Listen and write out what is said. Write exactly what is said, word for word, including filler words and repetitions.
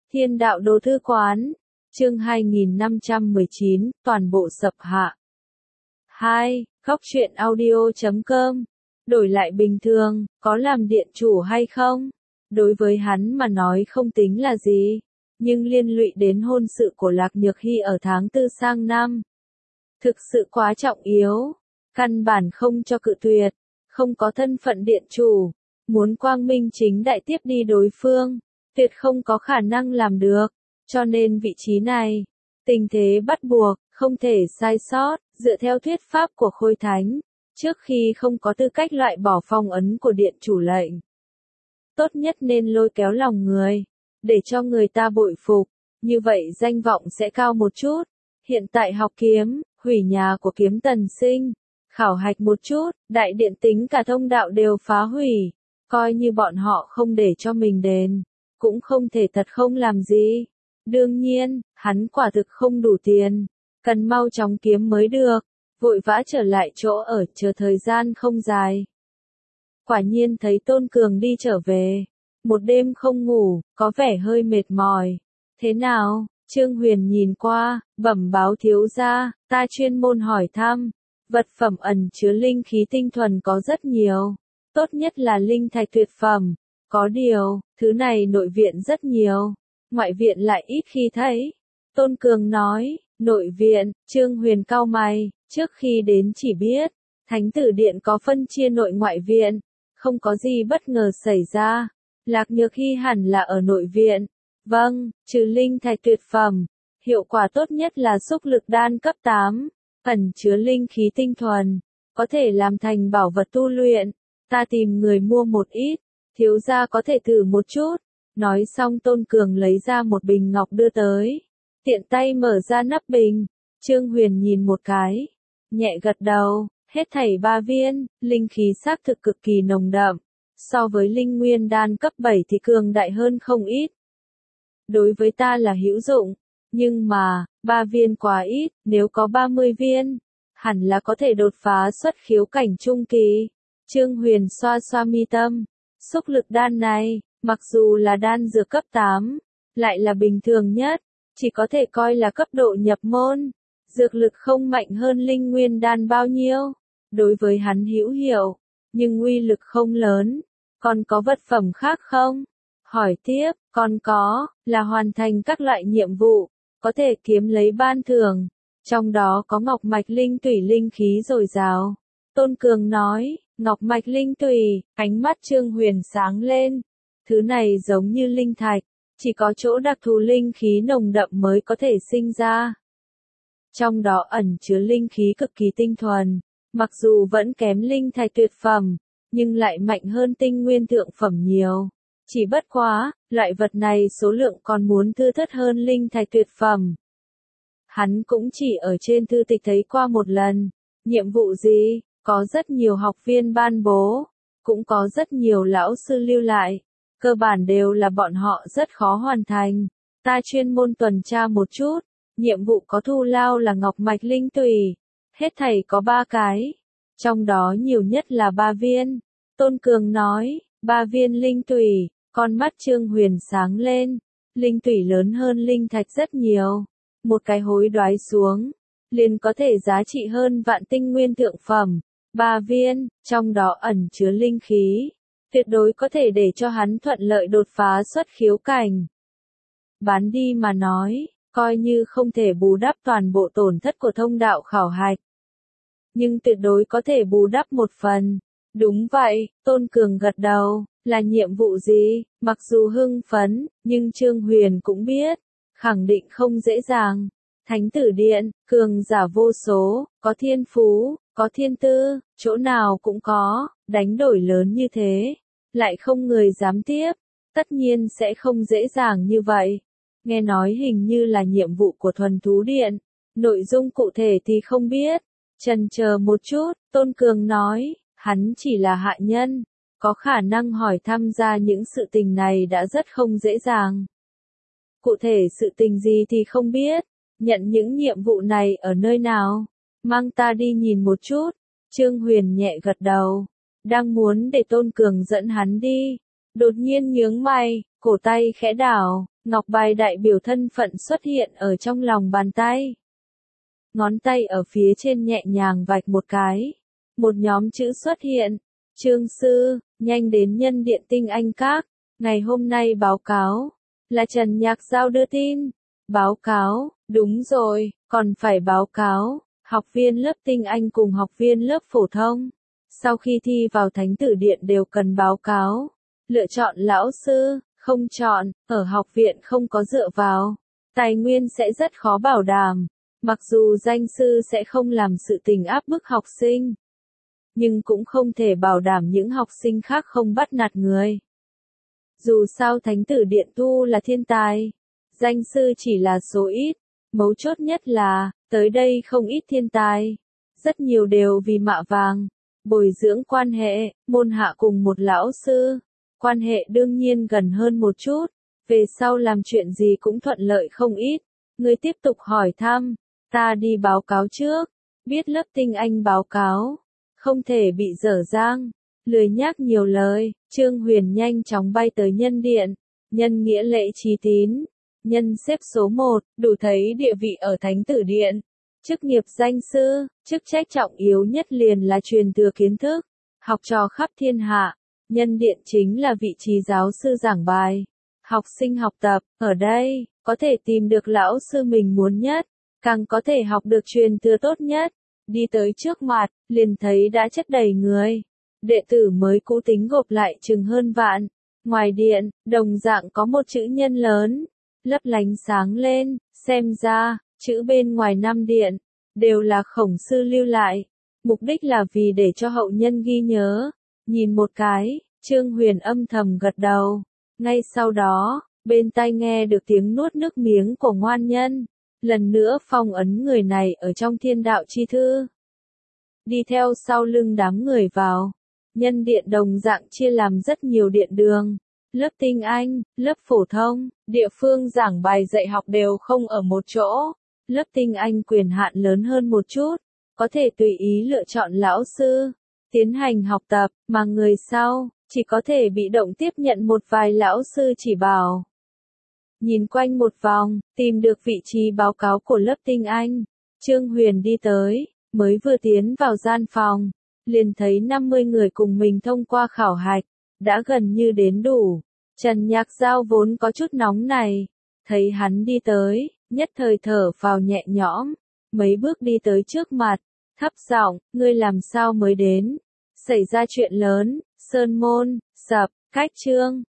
Thiên đạo đồ thư quán, chương hai nghìn năm trăm mười chín, toàn bộ sập hạ. hai. Góc truyện audio chấm com. Đổi lại bình thường, có làm điện chủ hay không? Đối với hắn mà nói không tính là gì, nhưng liên lụy đến hôn sự của Lạc Nhược Hy ở tháng tư sang năm. Thực sự quá trọng yếu, căn bản không cho cự tuyệt, không có thân phận điện chủ, muốn quang minh chính đại tiếp đi đối phương, tuyệt không có khả năng làm được, cho nên vị trí này, tình thế bắt buộc, không thể sai sót, dựa theo thuyết pháp của Khôi Thánh, trước khi không có tư cách loại bỏ phong ấn của điện chủ lệnh. Tốt nhất nên lôi kéo lòng người, để cho người ta bội phục, như vậy danh vọng sẽ cao một chút. Hiện tại học kiếm, hủy nhà của Kiếm Tần Sinh, khảo hạch một chút, đại điện tính cả thông đạo đều phá hủy, coi như bọn họ không để cho mình đền, cũng không thể thật không làm gì. Đương nhiên, hắn quả thực không đủ tiền, cần mau chóng kiếm mới được, vội vã trở lại chỗ ở chờ thời gian không dài. Quả nhiên thấy Tôn Cường đi trở về, một đêm không ngủ, có vẻ hơi mệt mỏi. Thế nào? Trương Huyền nhìn qua, bẩm báo thiếu gia, ta chuyên môn hỏi thăm, vật phẩm ẩn chứa linh khí tinh thuần có rất nhiều, tốt nhất là linh thạch tuyệt phẩm, có điều, thứ này nội viện rất nhiều, ngoại viện lại ít khi thấy. Tôn Cường nói, nội viện, Trương Huyền cau mày, trước khi đến chỉ biết, Thánh Tử Điện có phân chia nội ngoại viện, không có gì bất ngờ xảy ra, Lạc Nhược Hy hẳn là ở nội viện. Vâng, trừ linh thạch tuyệt phẩm, hiệu quả tốt nhất là xúc lực đan cấp tám, ẩn chứa linh khí tinh thuần, có thể làm thành bảo vật tu luyện, ta tìm người mua một ít, thiếu gia có thể thử một chút. Nói xong Tôn Cường lấy ra một bình ngọc đưa tới, tiện tay mở ra nắp bình, Trương Huyền nhìn một cái, nhẹ gật đầu, hết thảy ba viên, linh khí xác thực cực kỳ nồng đậm, so với linh nguyên đan cấp bảy thì cường đại hơn không ít. Đối với ta là hữu dụng, nhưng mà, ba viên quá ít, nếu có ba mươi viên, hẳn là có thể đột phá xuất khiếu cảnh trung kỳ. Trương Huyền xoa xoa mi tâm, xúc lực đan này, mặc dù là đan dược cấp tám, lại là bình thường nhất, chỉ có thể coi là cấp độ nhập môn, dược lực không mạnh hơn linh nguyên đan bao nhiêu, đối với hắn hữu hiệu, nhưng uy lực không lớn. Còn có vật phẩm khác không? Hỏi tiếp, còn có, là hoàn thành các loại nhiệm vụ, có thể kiếm lấy ban thưởng, trong đó có ngọc mạch linh tủy linh khí dồi dào. Tôn Cường nói, ngọc mạch linh tủy, ánh mắt Trương Huyền sáng lên, thứ này giống như linh thạch, chỉ có chỗ đặc thù linh khí nồng đậm mới có thể sinh ra. Trong đó ẩn chứa linh khí cực kỳ tinh thuần, mặc dù vẫn kém linh thạch tuyệt phẩm, nhưng lại mạnh hơn tinh nguyên thượng phẩm nhiều. Chỉ bất quá, loại vật này số lượng còn muốn thưa thớt hơn linh thạch tuyệt phẩm. Hắn cũng chỉ ở trên thư tịch thấy qua một lần. Nhiệm vụ gì? Có rất nhiều học viên ban bố, cũng có rất nhiều lão sư lưu lại. Cơ bản đều là bọn họ rất khó hoàn thành. Ta chuyên môn tuần tra một chút. Nhiệm vụ có thu lao là ngọc mạch linh tùy. Hết thảy có ba cái. Trong đó nhiều nhất là ba viên. Tôn Cường nói, ba viên linh tùy. Con mắt Trương Huyền sáng lên, linh tủy lớn hơn linh thạch rất nhiều, một cái hối đoái xuống, liền có thể giá trị hơn vạn tinh nguyên thượng phẩm, ba viên, trong đó ẩn chứa linh khí, tuyệt đối có thể để cho hắn thuận lợi đột phá xuất khiếu cảnh. Bán đi mà nói, coi như không thể bù đắp toàn bộ tổn thất của thông đạo khảo hạch, nhưng tuyệt đối có thể bù đắp một phần. Đúng vậy, Tôn Cường gật đầu. Là nhiệm vụ gì? Mặc dù hưng phấn, nhưng Trương Huyền cũng biết, khẳng định không dễ dàng. Thánh Tử Điện, cường giả vô số, có thiên phú, có thiên tư, chỗ nào cũng có, đánh đổi lớn như thế, lại không người dám tiếp, tất nhiên sẽ không dễ dàng như vậy. Nghe nói hình như là nhiệm vụ của Thuần Thú Điện, nội dung cụ thể thì không biết. Chần chờ một chút, Tôn Cường nói, hắn chỉ là hạ nhân. Có khả năng hỏi tham gia những sự tình này đã rất không dễ dàng. Cụ thể sự tình gì thì không biết, nhận những nhiệm vụ này ở nơi nào, mang ta đi nhìn một chút. Trương Huyền nhẹ gật đầu, đang muốn để Tôn Cường dẫn hắn đi, đột nhiên nhướng mày, cổ tay khẽ đảo, ngọc bài đại biểu thân phận xuất hiện ở trong lòng bàn tay. Ngón tay ở phía trên nhẹ nhàng vạch một cái. Một nhóm chữ xuất hiện. Trương sư, nhanh đến nhân điện Tinh Anh Các. Ngày hôm nay báo cáo. Là Trần Nhạc Giao đưa tin. Báo cáo, đúng rồi, còn phải báo cáo. Học viên lớp Tinh Anh cùng học viên lớp phổ thông. Sau khi thi vào Thánh Tử Điện đều cần báo cáo. Lựa chọn lão sư, không chọn, ở học viện không có dựa vào. Tài nguyên sẽ rất khó bảo đảm. Mặc dù danh sư sẽ không làm sự tình áp bức học sinh, nhưng cũng không thể bảo đảm những học sinh khác không bắt nạt người. Dù sao Thánh Tử Điện tu là thiên tài, danh sư chỉ là số ít, mấu chốt nhất là, tới đây không ít thiên tài, rất nhiều đều vì mạ vàng, bồi dưỡng quan hệ, môn hạ cùng một lão sư, quan hệ đương nhiên gần hơn một chút, về sau làm chuyện gì cũng thuận lợi không ít. Người tiếp tục hỏi thăm, ta đi báo cáo trước, biết lớp Tinh Anh báo cáo, không thể bị dở dang, lười nhác nhiều lời. Trương Huyền nhanh chóng bay tới nhân điện, nhân nghĩa lễ trí tín, nhân xếp số một, đủ thấy địa vị ở Thánh Tử Điện. Chức nghiệp danh sư, chức trách trọng yếu nhất liền là truyền thừa kiến thức, học trò khắp thiên hạ. Nhân điện chính là vị trí giáo sư giảng bài, học sinh học tập, ở đây, có thể tìm được lão sư mình muốn nhất, càng có thể học được truyền thừa tốt nhất. Đi tới trước mặt, liền thấy đã chất đầy người. Đệ tử mới cũ tính gộp lại chừng hơn vạn. Ngoài điện, đồng dạng có một chữ nhân lớn, lấp lánh sáng lên, xem ra, chữ bên ngoài năm điện, đều là khổng sư lưu lại. Mục đích là vì để cho hậu nhân ghi nhớ. Nhìn một cái, Trương Huyền âm thầm gật đầu. Ngay sau đó, bên tai nghe được tiếng nuốt nước miếng của ngoan nhân. Lần nữa phong ấn người này ở trong thiên đạo chi thư. Đi theo sau lưng đám người vào. Nhân điện đồng dạng chia làm rất nhiều điện đường. Lớp Tinh Anh, lớp phổ thông, địa phương giảng bài dạy học đều không ở một chỗ. Lớp Tinh Anh quyền hạn lớn hơn một chút. Có thể tùy ý lựa chọn lão sư, tiến hành học tập, mà người sau, chỉ có thể bị động tiếp nhận một vài lão sư chỉ bảo. Nhìn quanh một vòng, tìm được vị trí báo cáo của lớp Tinh Anh. Trương Huyền đi tới, mới vừa tiến vào gian phòng, liền thấy năm mươi người cùng mình thông qua khảo hạch, đã gần như đến đủ. Trần Nhạc Giao vốn có chút nóng này, thấy hắn đi tới, nhất thời thở vào nhẹ nhõm, mấy bước đi tới trước mặt, thấp giọng, ngươi làm sao mới đến? Xảy ra chuyện lớn, sơn môn, sập, cách trương,